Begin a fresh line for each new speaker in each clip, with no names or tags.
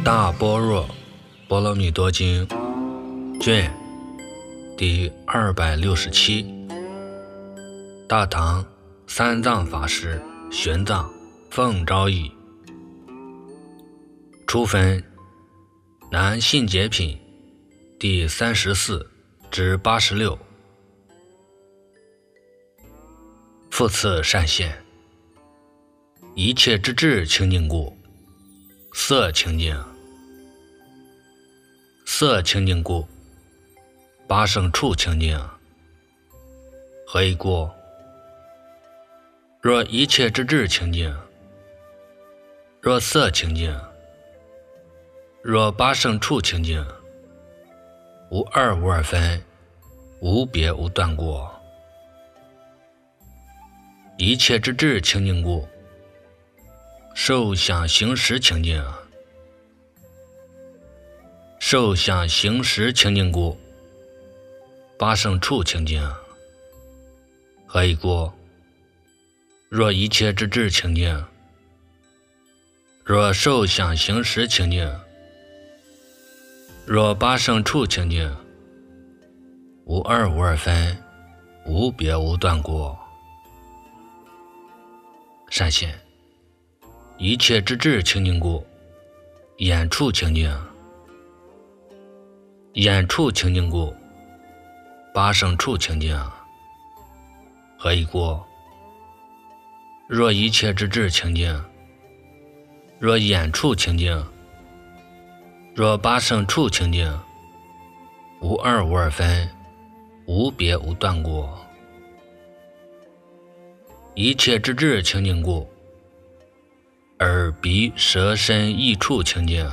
大般若波罗蜜多经卷第267，大唐三藏法师玄奘奉诏译，初分南信解品第34至86。复次善现，一切之智清净故，色清净，色清净故，八圣处清净。何以故？若一切之智清净，若色清净，若八圣处清净，无二无二分，无别无断过。一切之智清净故，受想行识清净，受想行识清净故，八圣处清净。何以故？若一切之智清净，若受想行识清净，若八圣处清净，无二无二分，无别无断过。善现，一切之智清净故，眼处清净，眼处清净故，八圣处清净。何以故？若一切之智清净，若眼处清净，若八圣处清净，无二无二分，无别无断过。一切之智清净故，耳鼻舌身意处清净，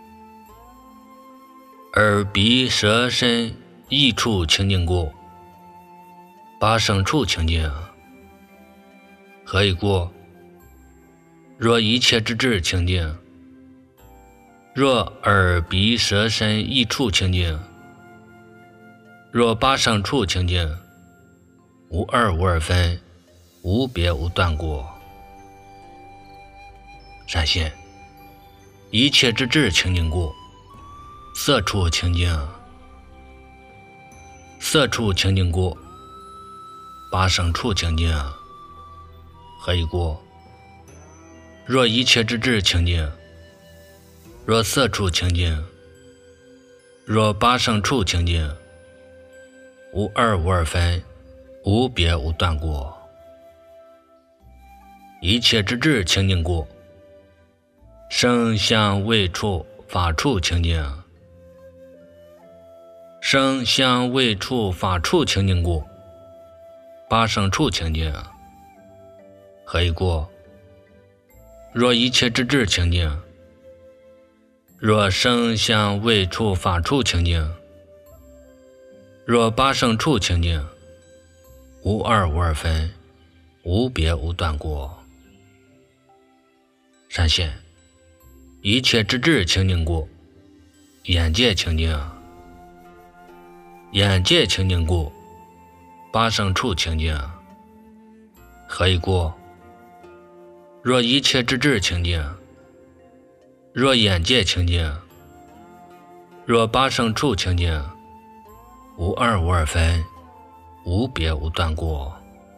耳鼻舌身意处清净故，八圣处清净。何以故？若一切之智清净，若耳鼻舌身意处清净，若八圣处清净，无二无二分，无别无断过。善现，一切之智清净故，色处清净，色处清净故，八圣处清净。何以故？若一切之智清净，若色处清净，若八圣处清净，无二无二分，无别无断过。一切之智清净故，声香味触法处清净，声香味触法处清净故，八圣处清净。何以故？若一切之智清净，若声香味触法处清净，若八圣处清净，无二无二分，无别无断过。善现，一切之智清净故，眼界清净，眼界清净故，八圣处清净。何以故？若一切之智清净，若眼界清净，若八圣处清净，无二无二分，无别无断过。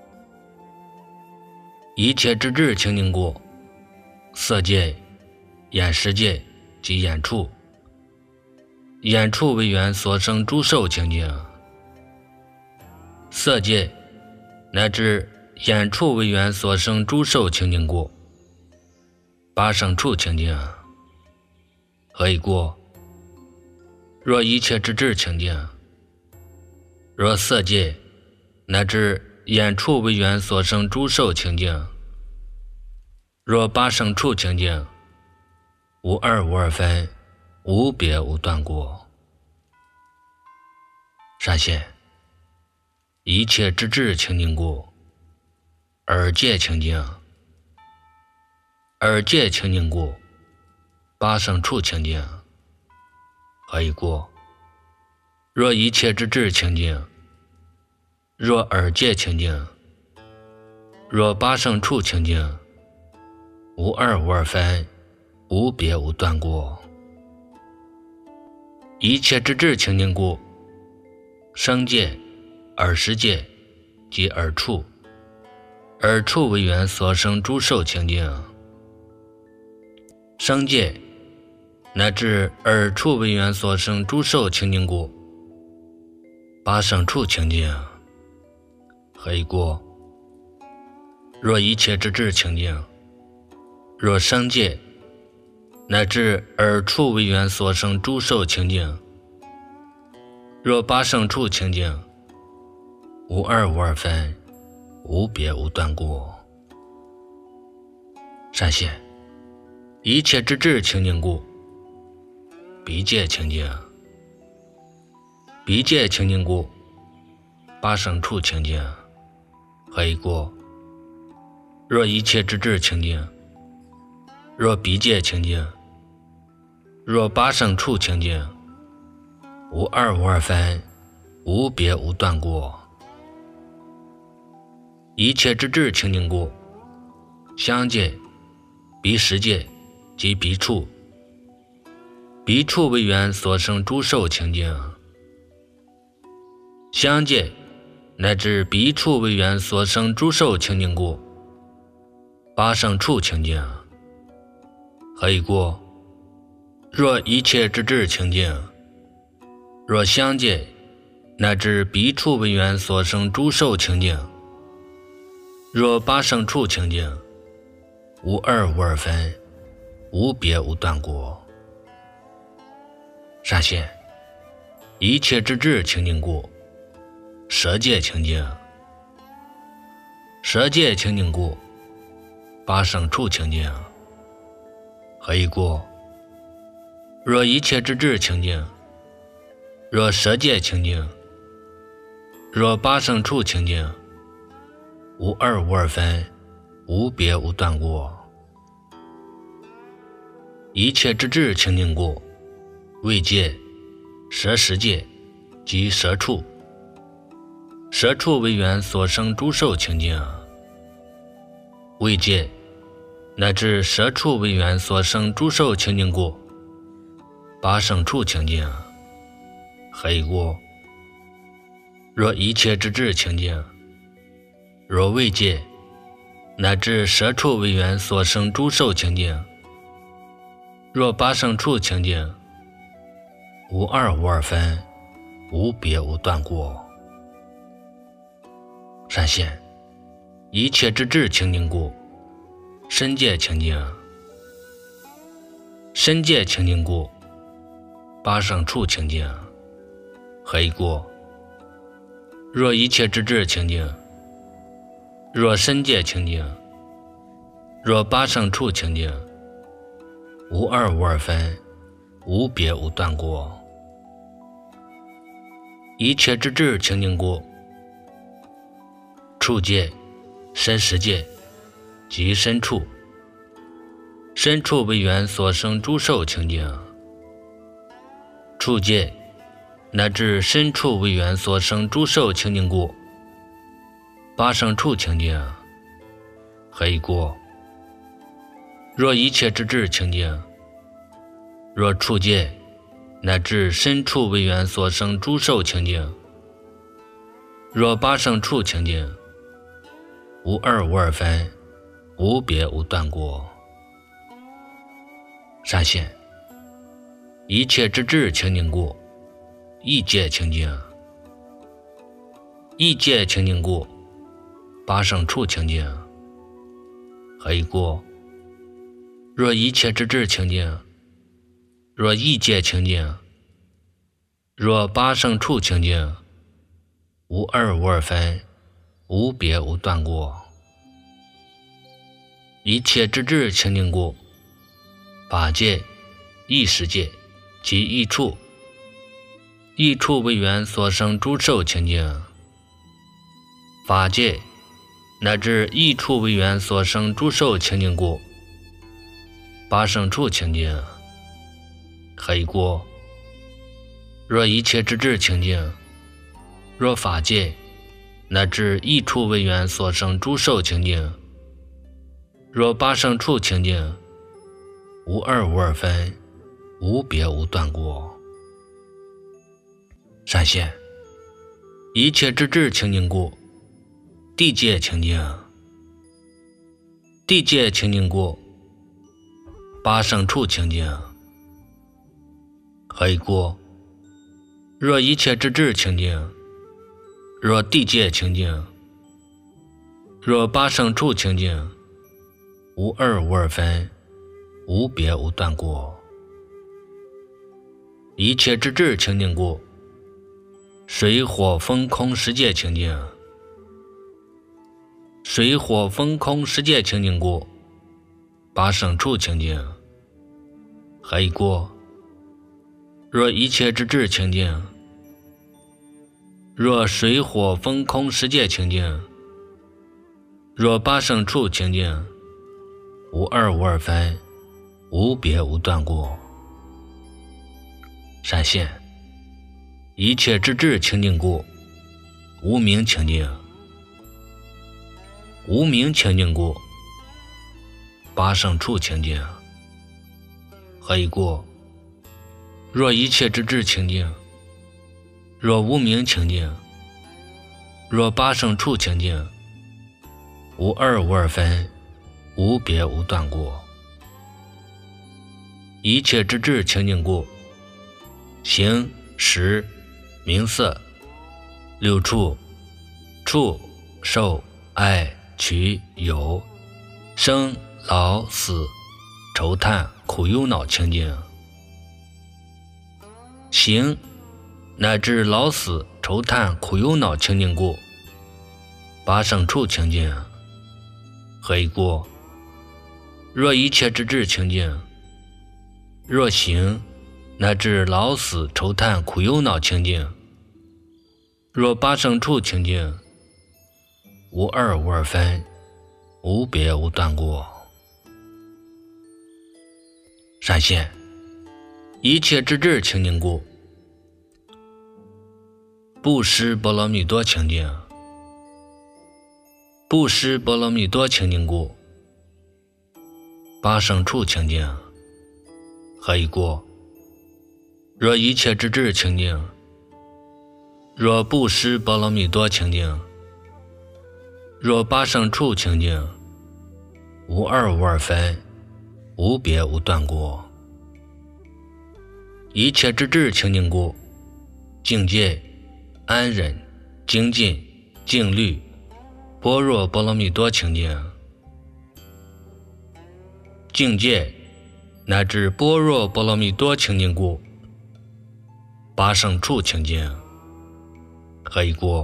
一切之智清净故，色界、眼识界及眼处，眼处为缘所生诸受清净，色界乃至眼处为缘所生诸受清净故，八圣处清净。何以故？若一切之智清净，若色界乃至眼处为缘所生诸受清净，若八圣处清净，无二无二分，无别无断过。善现，一切之智清净故，耳界清净，耳界清净故，八圣处清净。何以故？若一切之智清净，若耳界清净，若八圣处清净，无二无二分，无别无断过。 一切之智清净故，声界、耳识界及耳处，耳处为缘所生诸受清净。声界乃至耳处为缘所生诸受清净故，八圣处清净。何以故？若一切之智清净，若声界乃至耳处为缘所生诸受清净，若八圣处清净，无二无二分，无别无断故。善现一切之智清净故，鼻界清净。鼻界清净故，八圣处清净。何以故？若一切之智清净，若鼻界清净，若八圣处清净，无二无二分，无别无断故。一切之智清净故，香界、鼻识界及鼻处，鼻处为缘所生诸受清净。香界乃至鼻处为缘所生诸受清净故，八圣处清净。何以故？若一切之智清净，若香界乃至鼻处为缘所生诸受清净，若八圣处清净，无二无二分，无别无断故。善现一切之智清净故，舌界清净。舌界清净故，八圣处清净。何以故？若一切之智清净，若舌界清净，若八圣处清净，无二无二分，无别无断故。一切之智清净故，味界、舌识界及舌处，舌处为缘所生诸受清净。味界乃至舌处为缘所生诸受清净故，八圣处清净。何以故？若一切之智清净，若味界乃至舌处为缘所生诸受清净，若八圣处清净，无二无二分，无别无断故。善现一切之智清净故，身界清净。身界清净故，八圣处清净。何以故？若一切之智清净，若身界清净，若八圣处清净，无二无二分，无别无断故。一切之智清净故，触界、身识界及身处，身处为缘所生诸受清净。触界乃至身处为缘所生诸受清净故，八圣处清净。何以故？若一切之智清净，若触界乃至身处为缘所生诸受清净，若八圣处清净，无二无二分，无别无断故。善现一切之智清净故，意界清净。意界清净故，八圣处清净。何以故？若一切之智清净，若意界清净，若八圣处清净，无二无二分，无别无断故。一切之智清净故，法界、意识界及意处，意处为缘所生诸受清净。法界乃至意处为缘所生诸受清净故，八圣处清净。何以故？若一切之智清净，若法界乃至意处为缘所生诸受清净，若八圣处清净，无二无二分，无别无断故。 闪现一切之智清净故，地界清净，地界清净故，八圣处清净。何以故？若一切之智清净，若地界清净，若八圣处清净，无二无二分，无别无断故。一切之智清净故，水火风空十界清净，水火风空十界清净故，八圣处清净。何以故？若一切之智清净，若水火风空十界清净，若八圣处清净，无二无二分，无别无断故。闪现一切之智清净故，无明清净，无明清净故，八圣处清净。何以故？若一切之智清净，若无明清净，若八圣处清净，无二无二分，无别无断故。一切之智清净故，形识名色六处触受爱取有生老死愁叹苦忧恼清净。行乃至老死愁叹苦忧恼清净故，八圣处清净。何以故？若一切之智清净，若行乃至老死愁叹苦忧恼清净，若八圣处清净，无二无二分，无别无断故。闪现一切之智清净故，布施波罗蜜多清净，布施波罗蜜多清净故，八圣处清净。何以故？若一切之智清净，若布施波罗蜜多清净，若八圣处清净，无二无二分，无别无断故。一切之智清净故，境界安忍精进静虑般若波罗蜜多清净。境界乃至般若波罗蜜多清净故，八圣处清净。何以故？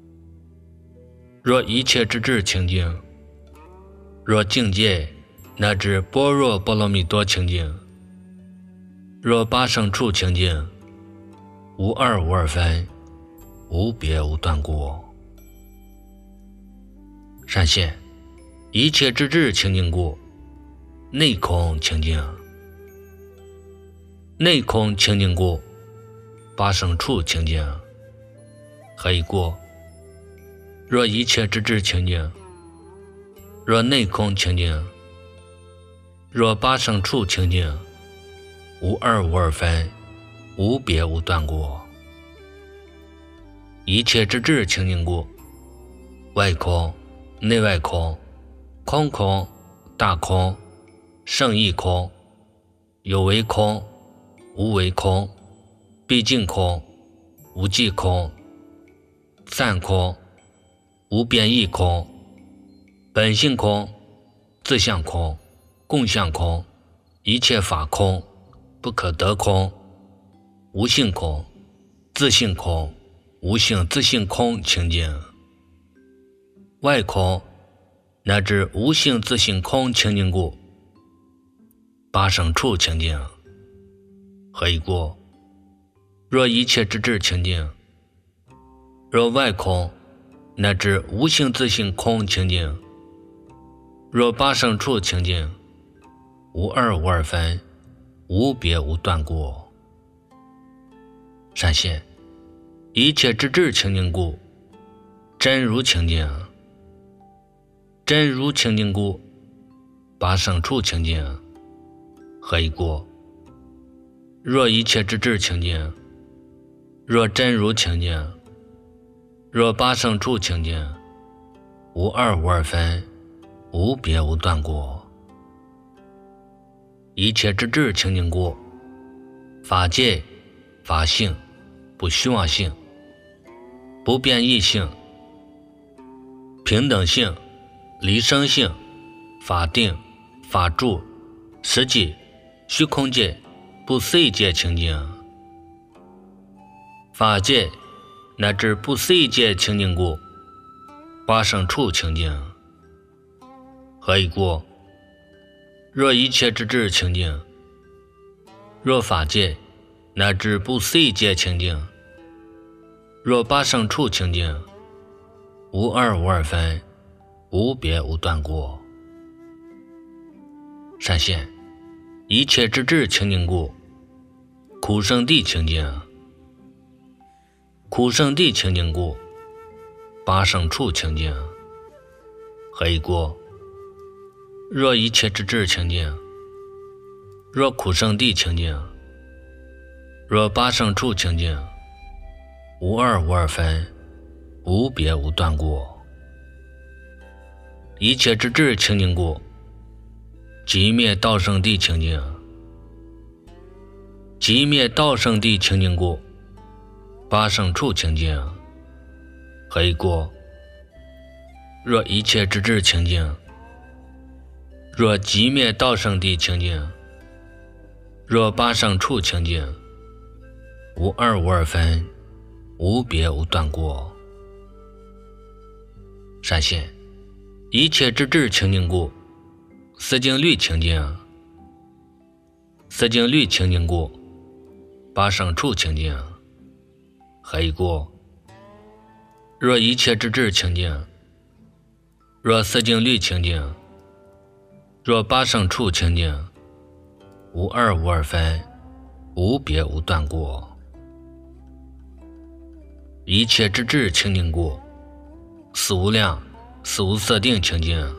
若一切之智清净，若境界乃至般若波罗蜜多清净，若八圣处清净，无二无二分，无别无断故。闪现一切之智清净故，内空清净，内空清净故，八圣处清净。何以故？若一切之智清净，若内空清净，若八圣处清净，无二无二分，无别无断故。一切之智清净故，外空内外空，空空大空，圣义空，有为空无为空，毕竟空无际空，散空无变异空，本性空自相空，共相空，一切法空，不可得空，无性空自性空，无性自性空清净。外空乃至无性自性空清净故，八圣处清净。何以故？若一切之智清净，若外空乃至无性自性空清净，若八圣处清净，无二无二分，无别无断故。闪现一切之智清净故，真如清净，真如清净故，八圣处清净。何以故？若一切之智清净， 若真如清净，若八圣处清净，无二无二分，无别无断过。一切之智清净过，法界、法性、不虚妄性、不变异性、平等性、离生性、法定、法住、实际、虚空界、不思议界清净。法界乃至不思议界清净故，八圣处清净。何以故？若一切之智清净，若法界乃至不思议界清净，若八圣处清净，无二无二分，无别无断过。善现一切之智清净故，苦圣地清净。苦圣地清净故，八圣处清净。何以故？若一切之智清净，若苦圣地清净，若八圣处清净，无二无二分，无别无断过。一切之智清净故，寂灭道圣地清净。寂灭道圣地清净故，八圣处清净。何以故？若一切之智清净，若寂灭道圣地清净，若八圣处清净，无二无二分，无别无断过。善现一切之智清净故，思经律清净。思经律清净故，八圣处清净。何以故？若一切之智清净，若思经律清净，若八圣处清净，无二无二分，无别无断过。一切之智清净故，思无量、思无色定清净。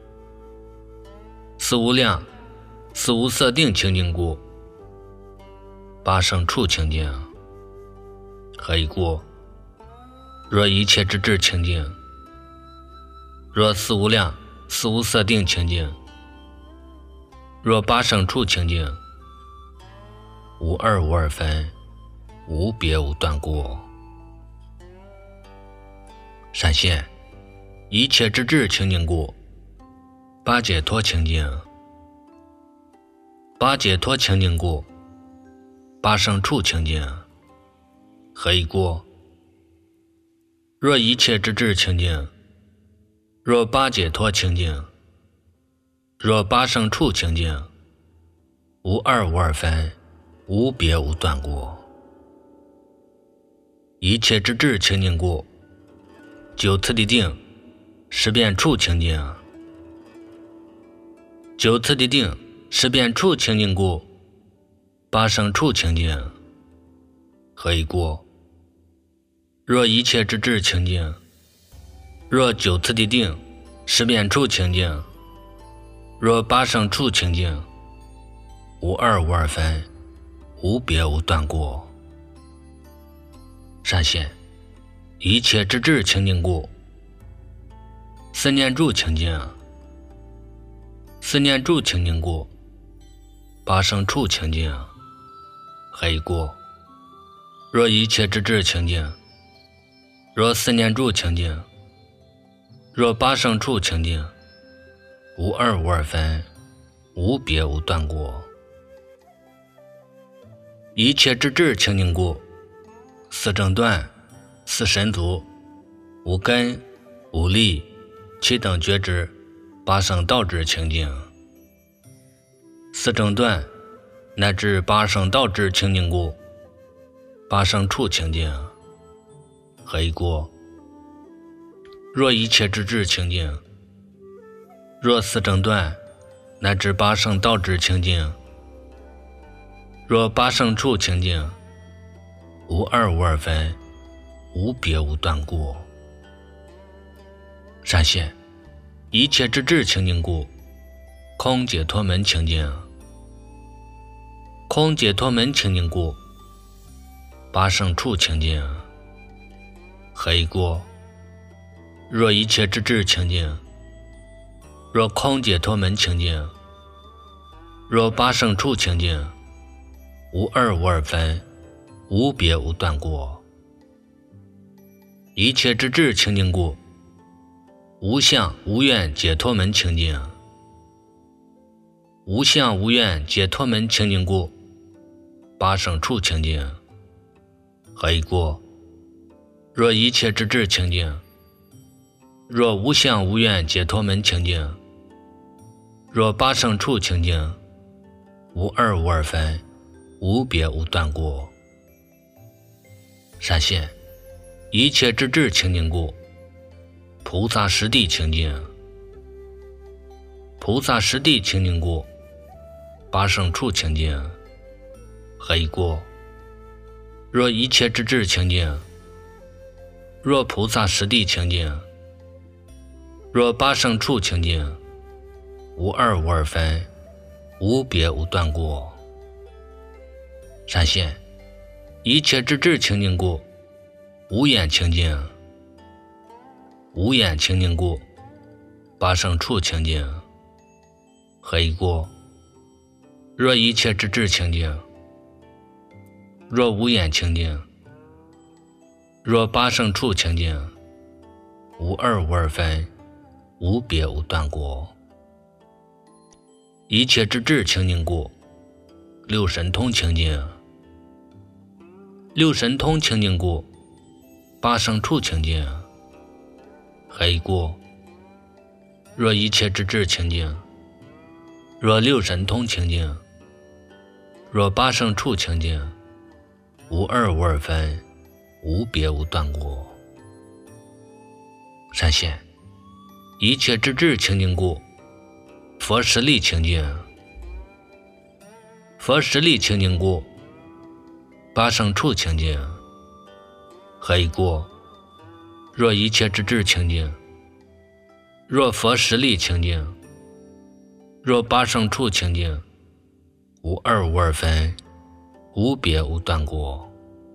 思无量、思无色定清净故，八圣处清净。何以故？若一切之智清净，若思无量、思无色定清净，若八圣处清净，无二无二分，无别无断过。善现一切之智清净故，八解脱清净。八解脱清净故，八圣处清净。何以故？若一切之智清净，若八解脱清净，若八圣处清净，无二无二分，无别无断过。一切之智清净故，九次第定、识变处清净。九次第定、识变处清净故，八圣处清净。何以故？若一切之智清净，若九次第定、识变处清净，若八圣处清净，无二无二分，无别无断过。善现一切之智清净故，思念住清净。思念住清净故，八圣处清净。何以故？若一切之智清净，若思念住清净，若八圣处清净，无二无二分，无别无断过。一切之智清净故，四正断、四神足、无根、无力、七等觉知、八圣道智清净。四正断乃至八圣道智清净故，八圣处清净。何以故？若一切之智清净，若四正断乃至八圣道智清净，若八圣处清净，无二无二分，无别无断过。善现一切之智清净故，空解脱门清净。空解脱门清净故， 八圣处清净，何以故？若一切之智清净，若空解脱门清净，若八圣处清净，无二无二分，无别无断过。一切之智清净故，无相无愿解脱门清净。无相无愿解脱门清净故，八圣处清净。何以故？若一切之智清净，若无相无愿解脱门清净，若八圣处清净，无二无二分，无别无断过。闪现一切之智清净故，菩萨实地清净。菩萨实地清净故，八圣处清净。何以故？若一切之智清净，若菩萨实地清净，若八圣处清净，无二无二分，无别无断过。闪现一切之智清净故，无眼清净。无眼清净故，八圣处清净。何以故？若一切之智清净，若无眼清净，若八圣处清净，无二无二分，无别无断过。一切之智清净故，六神通清净。六神通清净故，八圣处清净。何以故？若一切之智清净，若六神通清净，若八圣处清净，无二无二分，无别无断过。闪现一切之智清净故，佛实力清净。佛实力清净故，八圣处清净。何以故？若一切之智清净，若佛实力清净，若八圣处清净，无二无二分，无别无断过。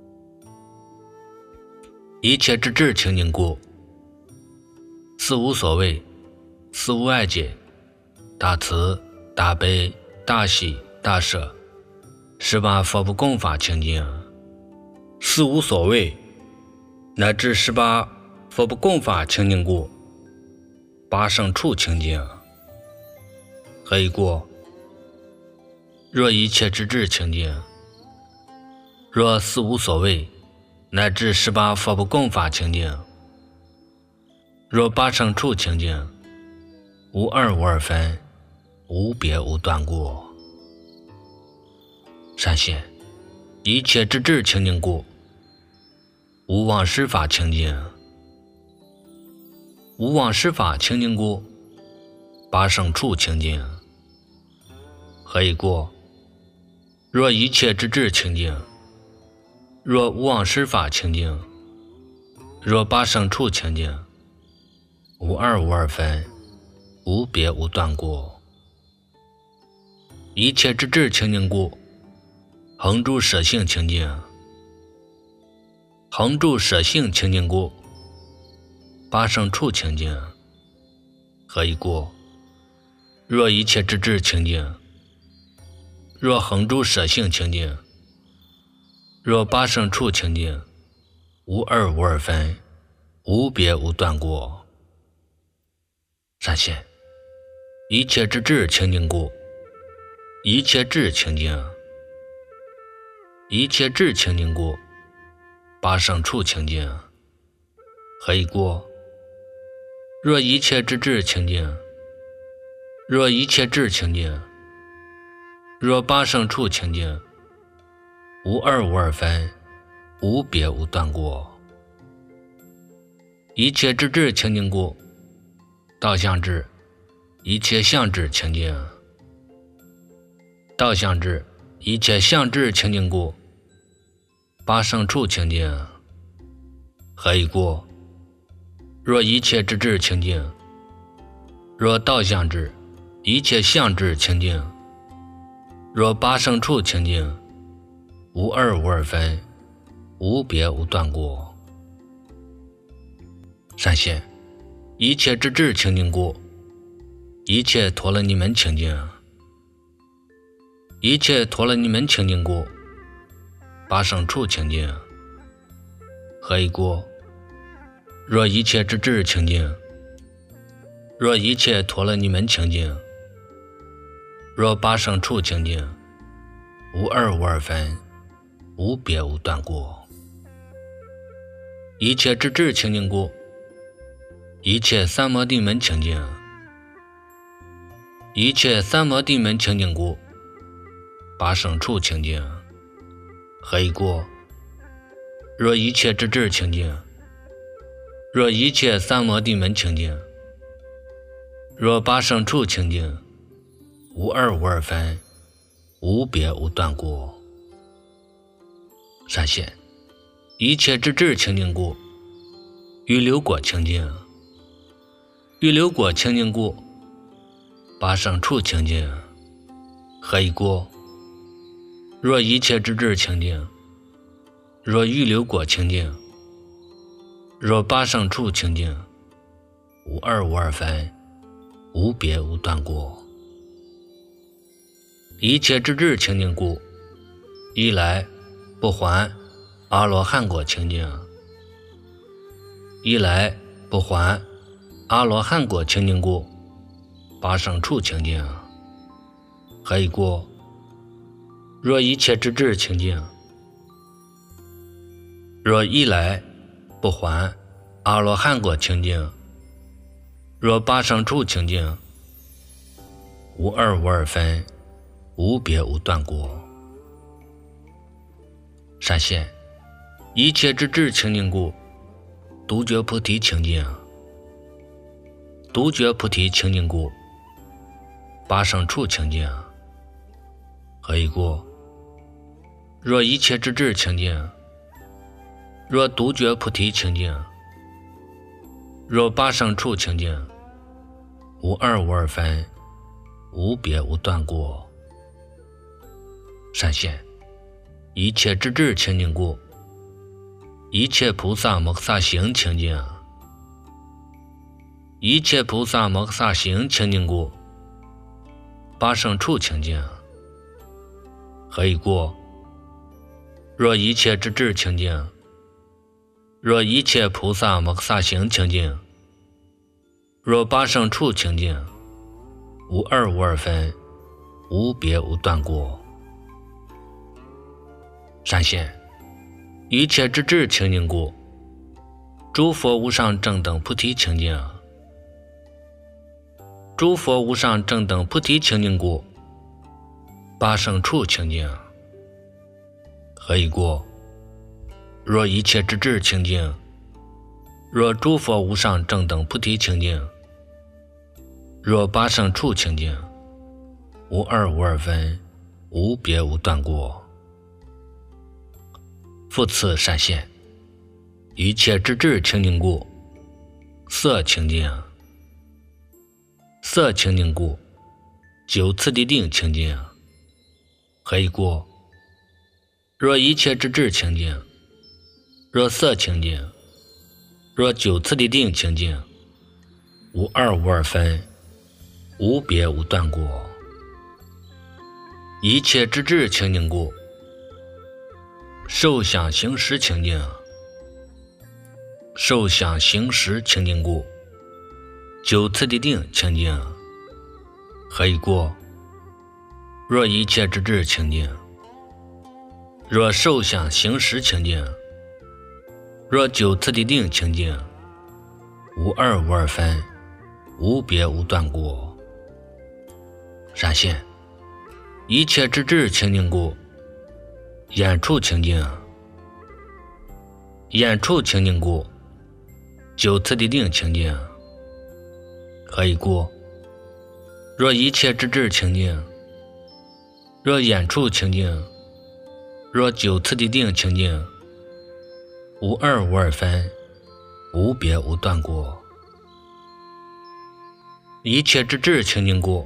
一切之智清净故，四无所谓，四无碍解，大慈大悲大喜大舍，十八佛不共法清净。四无所谓乃至十八佛不共法清净故，八圣处清净。何以故？若一切之智清净，若四无所谓乃至十八佛不共法清净，若八圣处清净，无二无二分，无别无断过。闪现一切之智清净故，无妄施法清净。无妄施法清净故，八圣处清净。何以故？若一切之智清净，若无妄施法清净，若八圣处清净，无二无二分，无别无断过。一切之智清净故，恒住舍性清净。恒住舍性清净故，八圣处清净。何以故？若一切之智清净，若恒住舍性清净，若八圣处清净，无二无二分，无别无断过。闪现一切之智清净故，一切智清净。一切智清净故，八圣处清净。何以故？若一切之智清净，若一切智清净，若八圣处清净，无二无二分，无别无断过。一切之智清净故，道相智，一切相智清净。道相智，一切相智清净故，八圣处清净。何以故？若一切之智清净，若道相智，一切相智清净，若八圣处清净，无二无二分， 无别无断过。闪现一切之智清净故，一切陀罗尼门清净，一切陀罗尼门清净故，八圣处清净。何以故？若一切之智清净，若一切陀罗尼门清净，若八圣处清净，无二无二分，无别无断过。一切之智清净故，一切三摩地门清净，一切三摩地门清净故，八圣处清净。何以故？若一切之智清净，若一切三摩地门清净，若八圣处清净，无二无二分，无别无断过。闪现一切之智清净故，预流果清净，预流果清净故，八圣处清净。何以故？若一切之智清净，若预流果清净，若八圣处清净，无二无二分，无别无断过。一切之智清净故，一来不还阿罗汉果清净，一来不还阿罗汉果清净故，八圣处清净。何以故？若一切之智清净，若一来不还阿罗汉果清净，若八圣处清净，无二无二分，无别无断过。闪现一切之智清净故，独觉菩提清净，独觉菩提清净故，八圣处清净。何以故？若一切之智清净，若独觉菩提清净，若八圣处清净，无二无二分，无别无断过。闪现一切之智清净故，一切菩萨摩诃萨行清净，一切菩萨摩诃萨行清净故，八圣处清净。何以故？若一切之智清净，若一切菩萨摩诃萨行清净，若八圣处清净，无二无二分，无别无断过。闪现一切之智清净故，诸佛无上正等菩提清净，诸佛无上正等菩提清净故，八圣处清净。何以故？若一切之智清净，若诸佛无上正等菩提清净，若八圣处清净，无二无二分，无别无断过。复次闪现一切之智清净故，色清净，色清净故，九次第定清净。何以故？若一切之智清净，若色清净，若九次第定清净，无二无二分，无别无断过。一切之智清净故，受想行识清净，受想行识清净故，九次第定清净。何以故？若一切之智清净，若受想行识清净，若九次第定清净，无二无二分，无别无断过。闪现一切之智清净故，眼处清净，眼处清净故，九次第定清净。何以故？若一切之智清净，若眼处清净，若九次第定清净，无二无二分，无别无断过。一切之智清净故，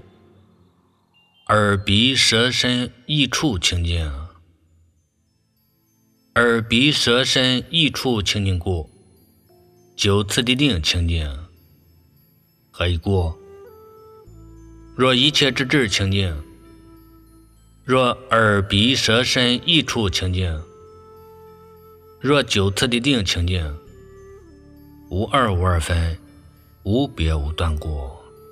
耳鼻舌身意处清净， 耳鼻舌身意处清净故，9次的定清净，何以故？若一切之智清净，若耳鼻舌身意处清净，若9次的定清净，无二无二分，无别无断故。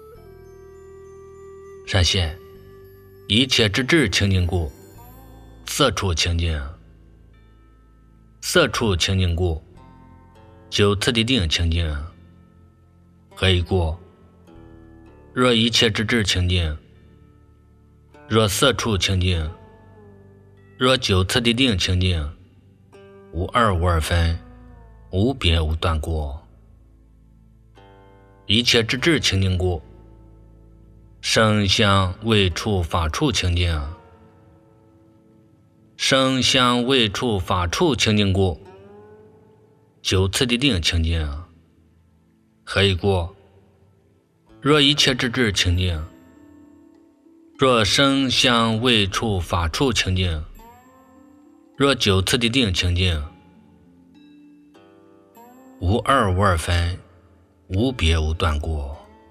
善现一切之智清净故，色处清净，色处清净故，9次的定清净，何以故？若一切之智清净，若色处清净，若9次的定清净，无二无二分，无别无断故。一切之智清净故，声香味触法处清净，声香味触法处清净故，9次的定清净，何以故？若一切之智清净，若声香味触法处清净，若9次的定清净，无二无二分，无别无断故。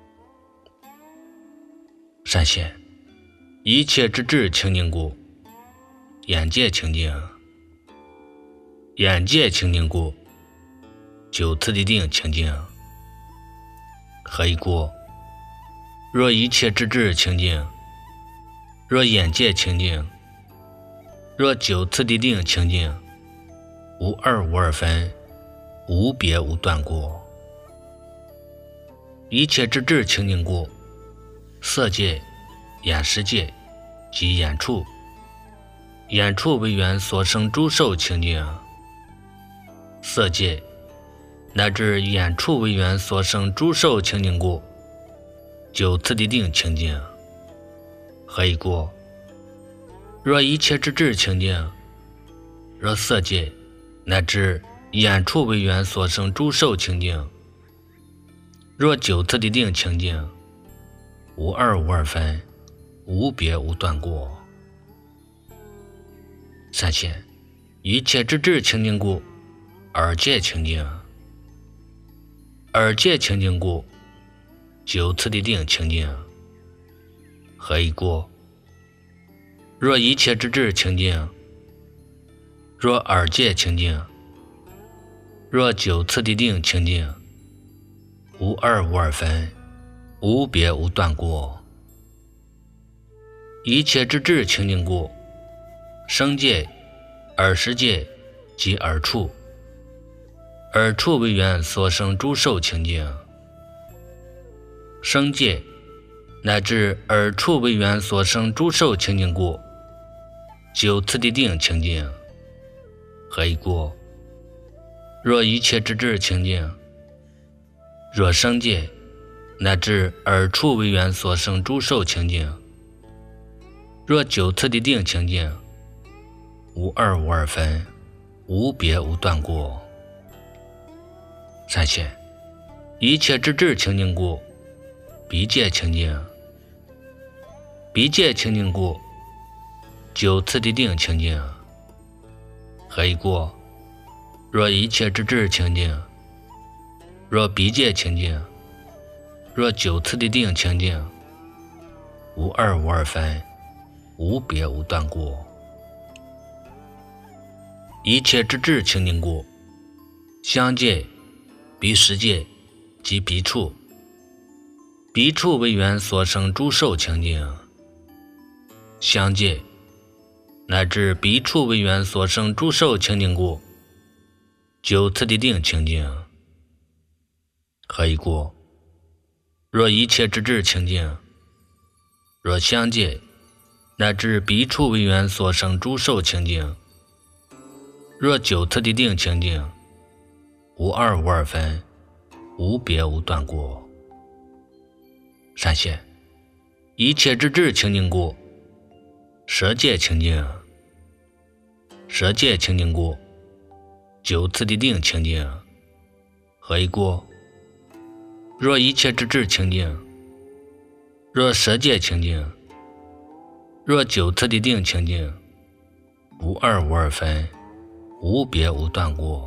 善现一切之智清净故，眼界清净，眼界清净故，9次的定清净，何以故？若一切之智清净，若眼界清净，若9次的定清净，无二无二分，无别无断故。一切之智清净故，色界、眼识界及眼处，眼处为缘所生诸受清净，色界乃至眼处为缘所生诸受清净故，9次的定清净，何以故？若一切之智清净，若色界乃至眼处为缘所生诸受清净，若9次的定清净，无二无二分，无别无断故。善现一切之智清净故，耳界清净，耳界清净故，9次的定清净，何以故？若一切之智清净，若耳界清净，若9次的定清净，无二无二分，无别无断故。一切之智清净故，声界、耳识界及耳处，耳处为缘所生诸受清净，声界乃至耳处为缘所生诸受清净故，9次的定清净，何以故？若一切之智清净，若声界乃至耳处为缘所生诸受清净，若9次的定清净，无二无二分，无别无断故。善现一切之智清净故，鼻界清净，鼻界清净故，9次的定清净，何以故？若一切之智清净，若鼻界清净，若9次的定清净，无二无二分，无别无断故。一切之智清净故，香界、鼻识界及鼻处，鼻处为缘所生诸受清净，香界乃至鼻处为缘所生诸受清净故，9次的定清净，何以故？若一切之智清净，若香界乃至鼻处为缘所生诸受清净，若9次的定清净，无二无二分，无别无断故。善现一切之智清净故，舌界清净，舌界清净故，9次的定清净，何以故？若一切之智清净，若舌界清净，若9次的定清净，无二无二分， 无别无断过。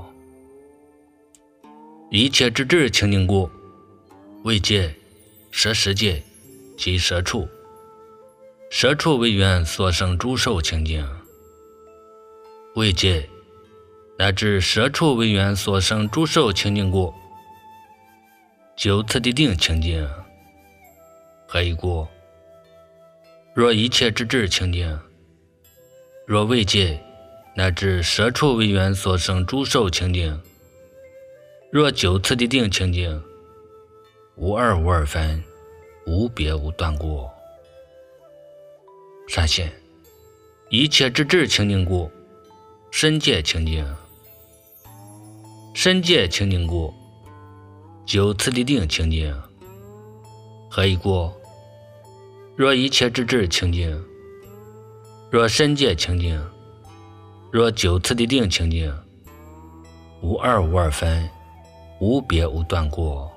一切之智清净故，为界、摄世界及摄处，摄处为缘所生诸受清净，为界乃至摄处为缘所生诸受清净故，就此地定清净。何以故？若一切之智清净，若为界乃至摄处为缘所生诸受清净，若就此地定清净，无二无二分，无别无断过。善现一切之智清净故，身界清净，身界清净故，就此地定清净。何以故？若一切之智清净，若身界清净，若就此地定清净，无二无二分，无别无断过。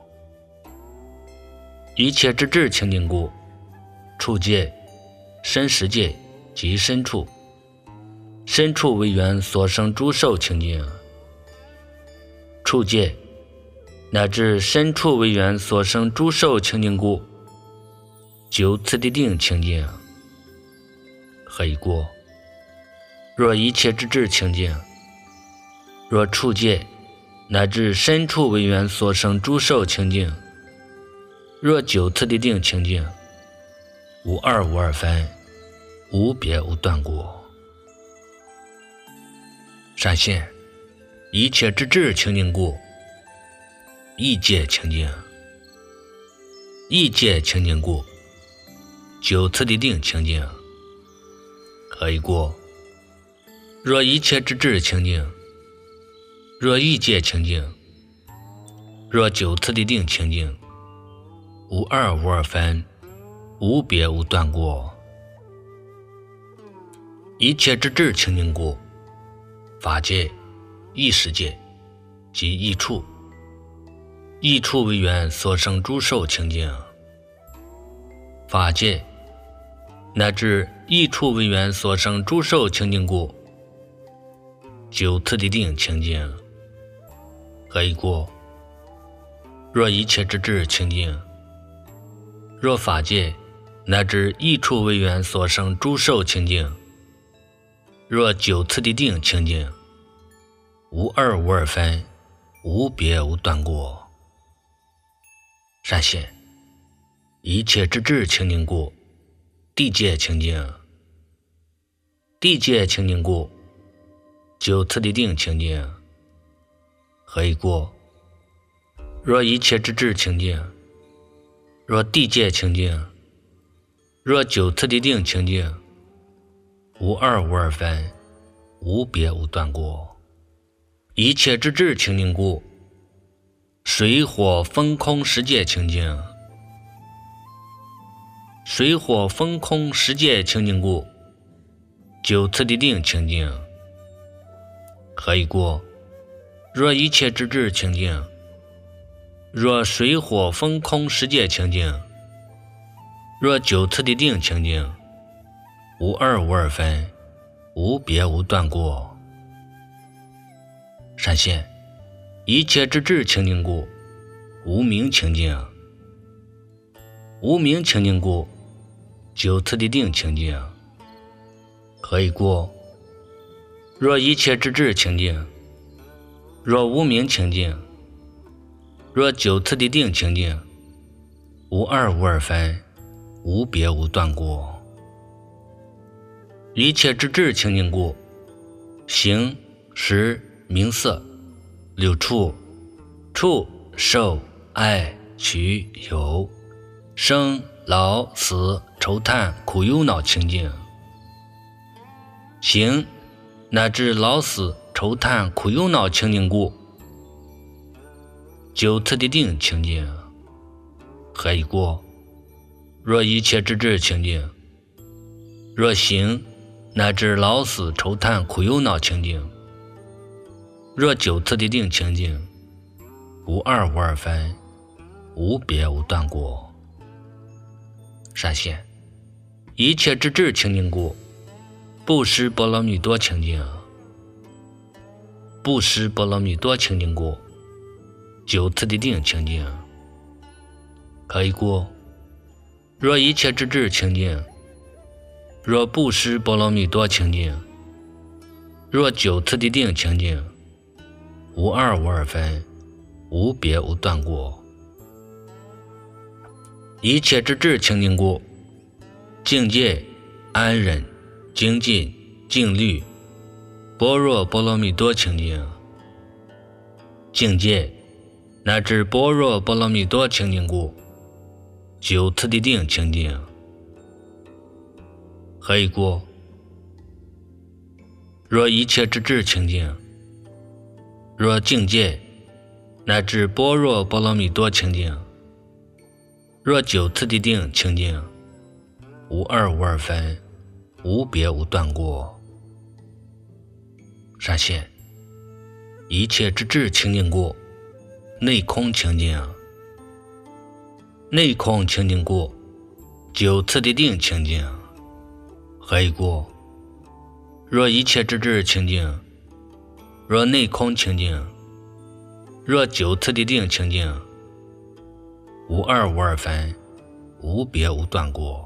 一切之智清净故，处界、身实界及身处，身处为缘所生诸受清净，处界乃至身处为缘所生诸受清净故，就此地定清净。何以故？若一切之智清净，若处界乃至身处为缘所生诸受清净，若就此地定清净，无二无二分，无别无断过。善现一切之智清净故，意界清净，意界清净故，就此地定清净。何以故？若一切之智清净，若意界清净，若就此地定清净，无二无二分，无别无断过。一切之智清净故，法界、意识界及意处，意处为缘所生诸受清净，法界乃至意处为缘所生诸受清净故，就此地定清净。何以故？若一切之智清净，若法界乃至意处为缘所生诸受清净，若就此地定清净，无二无二分，无别无断过。善现一切之智清净故，地界清净，地界清净故，就此地定清净。何以故？若一切之智清净，若地界清净，若就此地定清净，无二无二分，无别无断过。一切之智清净故，水火风空十界清净，水火风空十界清净故，就此地定清净。何以故？若一切之智清净，若水火风空十界清净，若就此地定清净，无二无二分，无别无断过。善现一切之智清净故，无明清净，无明清净故，就此地定清净。何以故？若一切之智清净，若无明清净，若就此地定清净，无二无二分，无别无断过。一切之智清净故，形、识、名色、六处、触、受、爱、取、有、生、老、死、愁叹、苦忧恼清净。形乃至老死、愁叹、苦忧恼清净故，就此地定清净。何以故？若一切之智清净，若形乃至老死、愁叹、苦忧恼清净，若就此地定清净，无二无二分，无别无断过。善现一切之智清净故，布施波罗蜜多清净， 不识波罗蜜多清净过，九次的定清净，可以过。若一切之智清净，若不识波罗蜜多清净，若九次的定清净，无二无二分，无别无断过。一切之智清净过，境界、安忍、精进、静虑、般若波罗蜜多清净，境界乃至般若波罗蜜多清净过，九次的定清净，何以过？若一切之智清净，若境界乃至般若波罗蜜多清净，若九次的定清净，无二无二分，无别无断过。善现一切之智清净过，内空清净，内空清净过，九次的定清净，何以过？若一切之智清净，若内空清净，若九次的定清净，无二无二分，无别无断过。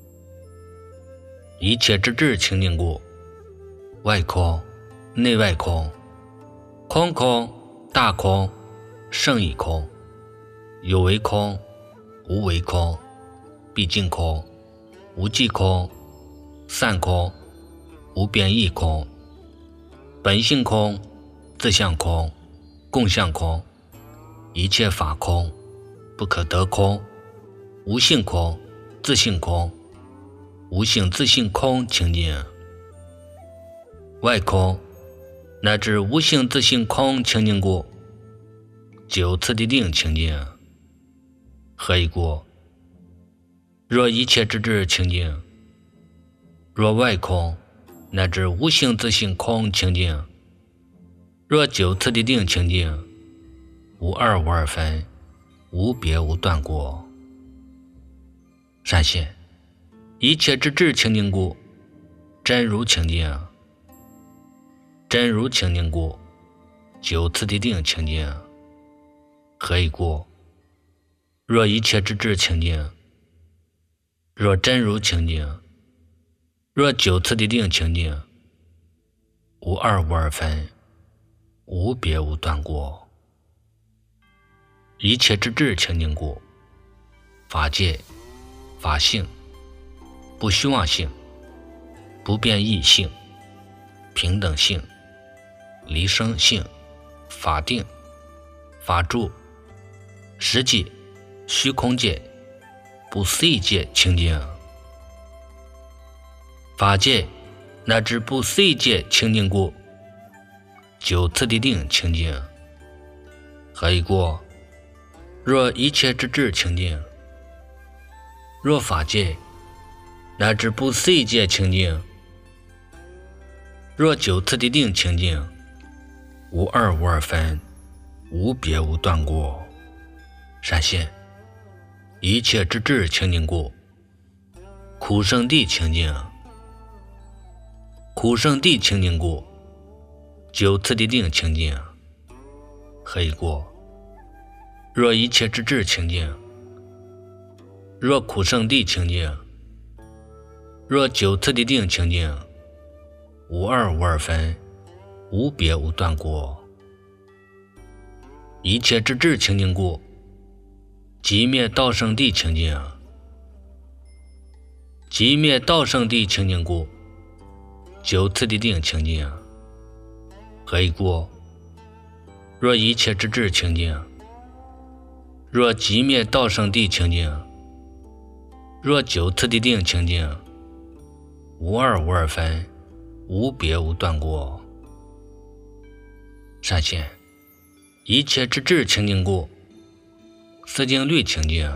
一切之智清净过，外空、内外空，空空、大空、胜义空，有为空、无为空，毕竟空、无际空、散空、无变异空，本性空、自相空、共相空，一切法空，不可得空，无性空、自性空、无性自性空清净，外空乃至无性自性空清净过，九次的定清净，何以过？若一切之智清净，若外空乃至无性自性空清净，若九次的定清净，无二无二分，无别无断过。善现一切之智清净过，真如清净，真如清净过，九次的定清净，何以过？若一切之智清净，若真如清净，若九次的定清净，无二无二分，无别无断过。一切之智清净过，法界、法性、不虚妄性、不变异性、平等性、离生性、法定、法住、实际、虚空界、不思议界清净，法界乃至不思议界清净过，九次的定清净，何以过？若一切之智清净，若法界乃至不思议界清净，若九次的定清净，无二无二分，无别无断过。善现一切之智清净过，苦圣地清净，苦圣地清净过，九次的定清净，何以过？若一切之智清净，若苦圣地清净，若九次的定清净，无二无二分，无别无断过。一切之智清净过，即灭道圣地清净，即灭道圣地清净过，九次的定清净，何以过？若一切之智清净，若即灭道圣地清净，若九次的定清净，无二无二分，无别无断过。善现一切之智清净过，思经律清净，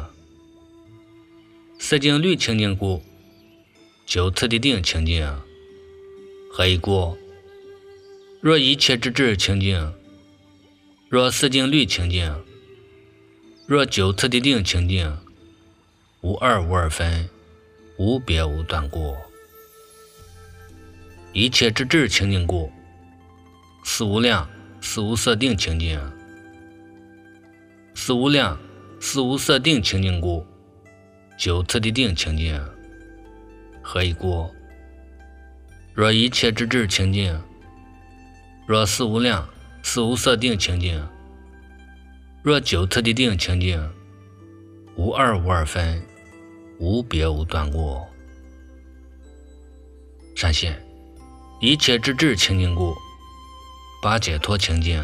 思经律清净过，九次的定清净，何以过？若一切之智清净，若思经律清净，若九次的定清净，无二无二分，无别无断过。一切之智清净过，思无量、 事无色定清净，事无量、事无色定清净故，九次的定清净。何以故？若一切之智清净，若事无量、事无色定清净，若九次的定清净，无二无二分，无别无断过。善现一切之智清净故，八解脱清净，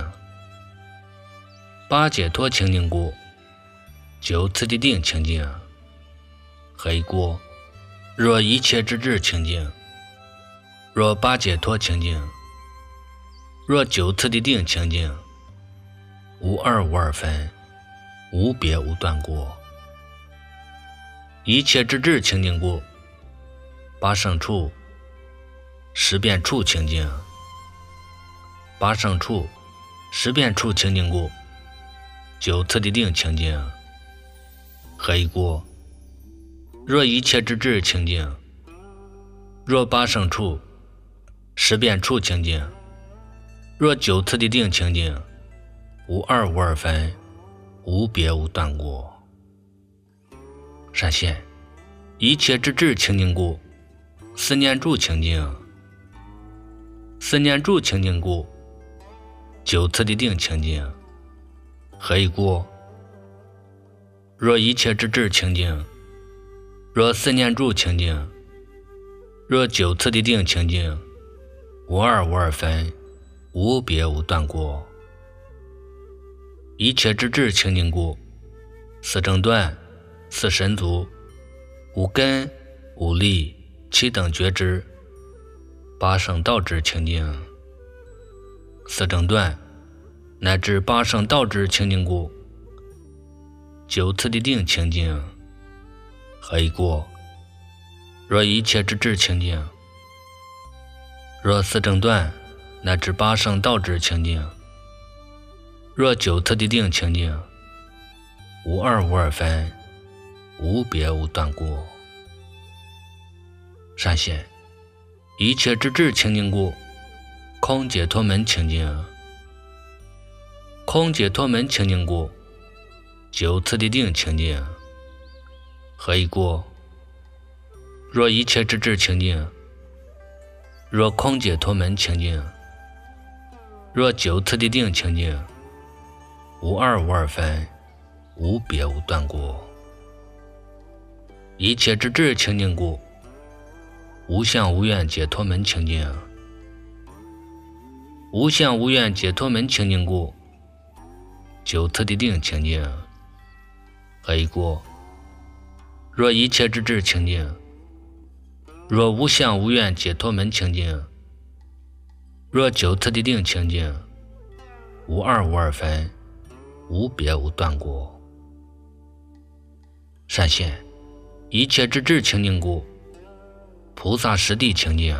八解脱清净故，九次的定清净。何以故？若一切之智清净，若八解脱清净，若九次的定清净，无二无二分，无别无断过。一切之智清净故，八胜处、十遍处清净，八胜处、十遍处清净故，九次的定清净。何以故？若一切之智清净，若八胜处、十遍处清净，若九次的定清净，无二无二分，无别无断过。善现一切之智清净故，思念住清净，思念住清净故，九次的定清净。何以故？若一切之智清净，若思念住清净，若九次的定清净，无二无二分，无别无断过。一切之智清净故，四正断、四神足、五根、五力、七等觉知、八圣道智清净。四正断乃至八圣道智清净故，九次的定清净。何以故？若一切之智清净，若四正断乃至八圣道智清净，若九次的定清净，无二无二分，无别无断过。善现一切之智清净故，空解脱门清净，空解脱门清净故，九次的定清净。何以故？若一切之智清净，若空解脱门清净，若九次的定清净，无二无二分，无别无断过。一切之智清净故，无相无愿解脱门清净，无相无愿解脱门清净故，九次的定清净。何以故？若一切之智清净，若无相无愿解脱门清净，若九次的定清净，无二无二分，无别无断过。善现一切之智清净故，菩萨实地清净，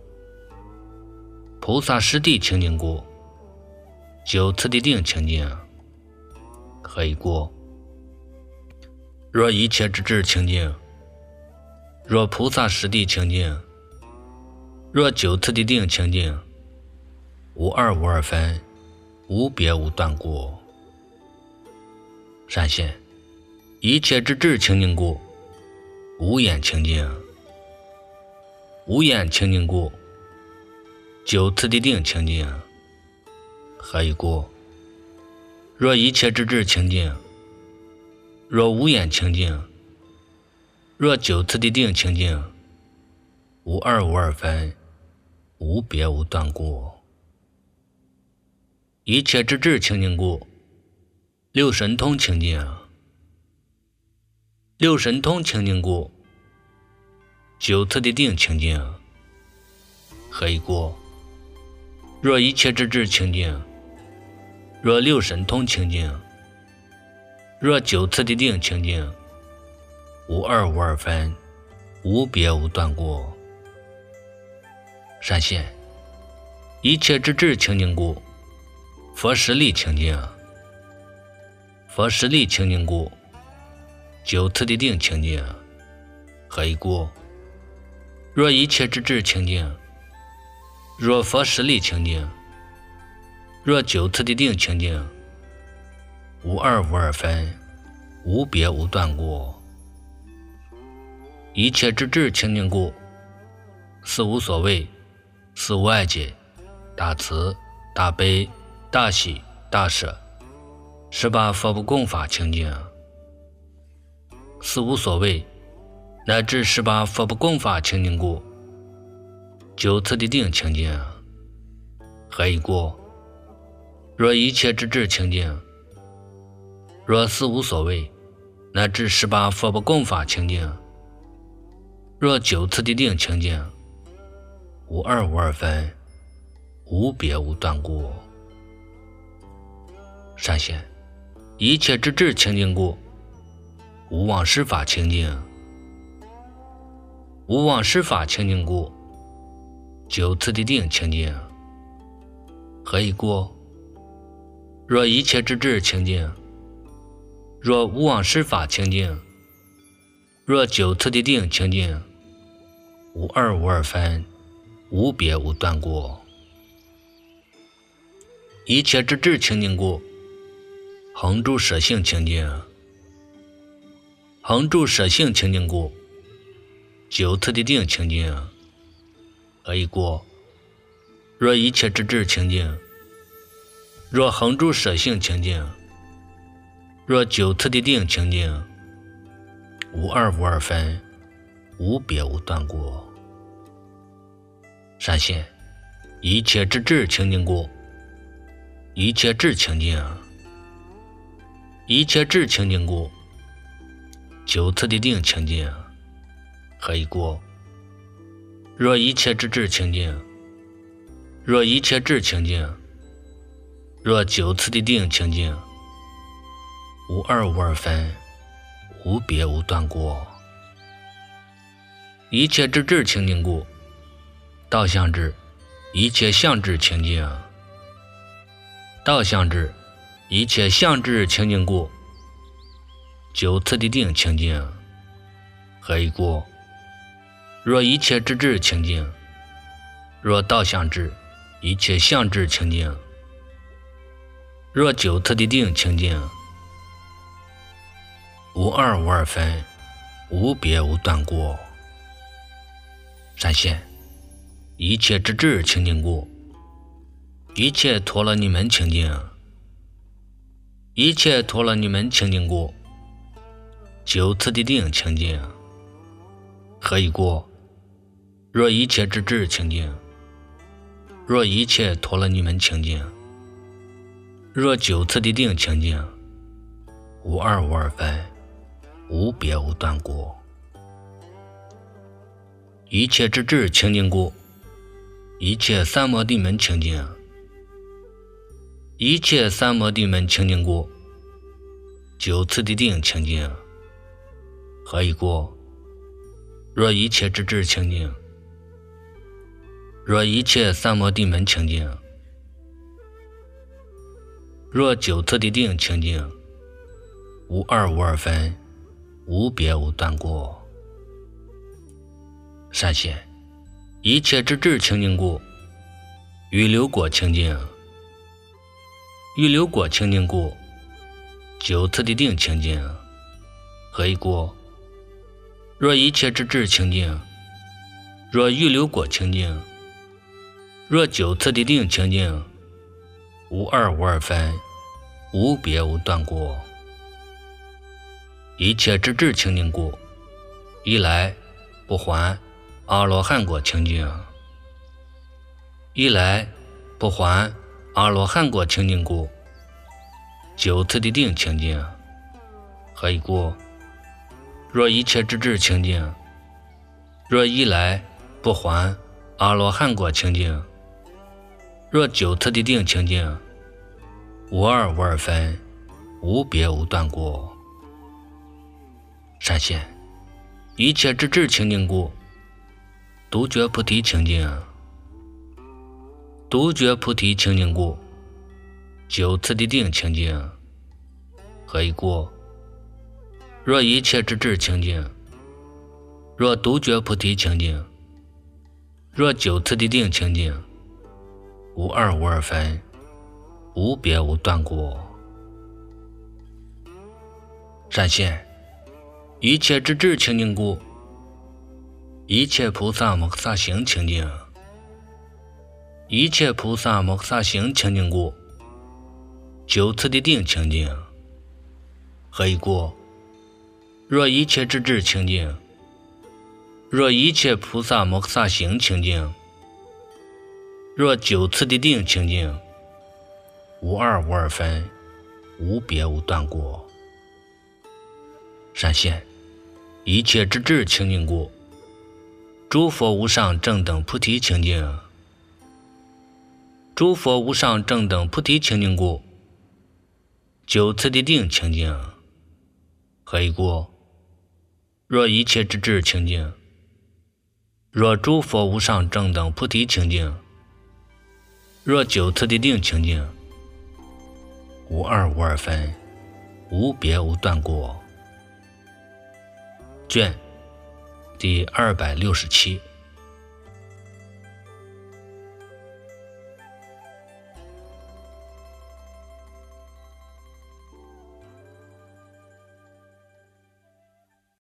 菩萨实地清净故，九次的定清净。何以故？若一切之智清净，若菩萨实地清净，若九次的定清净，无二无二分，无别无断过。善现一切之智清净故，无眼清净，无眼清净故，九次的定清净。何以故？若一切之智清净，若无眼清净，若九次的定清净，无二无二分，无别无断过。一切之智清净故，六神通清净，六神通清净故，九次的定清净。何以故？若一切之智清净，若六神通清净，若九次的定清净，无二无二分，无别无断过。善现一切之智清净故，佛实力清净，佛实力清净故，九次的定清净。何以故？若一切之智清净，若佛实力清净， 若九次的定清净，无二无二分，无别无断过。一切之智清净故，四无所谓，四无碍解，大慈大悲大喜大舍，18佛不共法清净。四无所谓乃至18佛不共法清净故，九次的定清净。何以故？若一切之智清净，若四无所谓乃至18佛不共法清净，若九次的定清净，无二无二分，无别无断过。善现一切之智清净故，无妄施法清净。无妄施法清净故，九次的定清净。何以故？若一切之智清净，若无妄施法清净，若九次的定清净，无二无二分，无别无断过。一切之智清净故，恒住舍性清净。恒住舍性清净故，九次的定清净。何以故？若一切之智清净，若恒住舍性清净，若九次的定清净，无二无二分，无别无断过。善现一切之智清净故，一切智清净。一切智清净故，九次的定清净。何以故？若一切之智清净，若一切智清净，若九次的定清净，无二无二分，无别无断过。一切之智清净故，道相智一切相智清净。道相智一切相智清净故，九次的定清净。何以故？若一切之智清净，若道相智一切相智清净，若九次的定清净，无二无二分，无别无断过。善现一切之智清净故，一切陀罗尼门清净。一切陀罗尼门清净故，九次的定清净。何以故？若一切之智清净，若一切陀罗尼门清净，若九次的定清净，无二无二分，无别无断过。一切之智清净故，一切三摩地门清净。一切三摩地门清净故，九次的定清净。何以故？若一切之智清净，若一切三摩地门清净，若九次的定清净，无二无二分，无别无断过。善现一切之智清净故，预流果清净。预流果清净故，九次的定清净。何以故？若一切之智清净，若预流果清净，若九次的定清净，无二无二分，无别无断过。一切之智清净故，一来不还阿罗汉果清净。一来不还阿罗汉果清净故，九次的定清净。何以故？若一切之智清净，若一来不还阿罗汉果清净，若九次的定清净，无二无二分，无别无断过。善现一切之智清净故，独觉菩提清净。独觉菩提清净故，九次的定清净。何以故？若一切之智清净，若独觉菩提清净，若九次的定清净，无二无二分， 无别无断过。闪现一切之智清净故，一切菩萨摩诃萨行清净，一切菩萨摩诃萨行清净故，九次的定清净。何以故？若一切之智清净，若一切菩萨摩诃萨行清净，若九次的定清净，无二无二分，无别无断过。闪现一切之智清净故，诸佛无上正等菩提清净，诸佛无上正等菩提清净故，九次的定清净。何以故？若一切之智清净，若诸佛无上正等菩提清净，若九次的定清净，无二无二分，无别无断过。卷第267。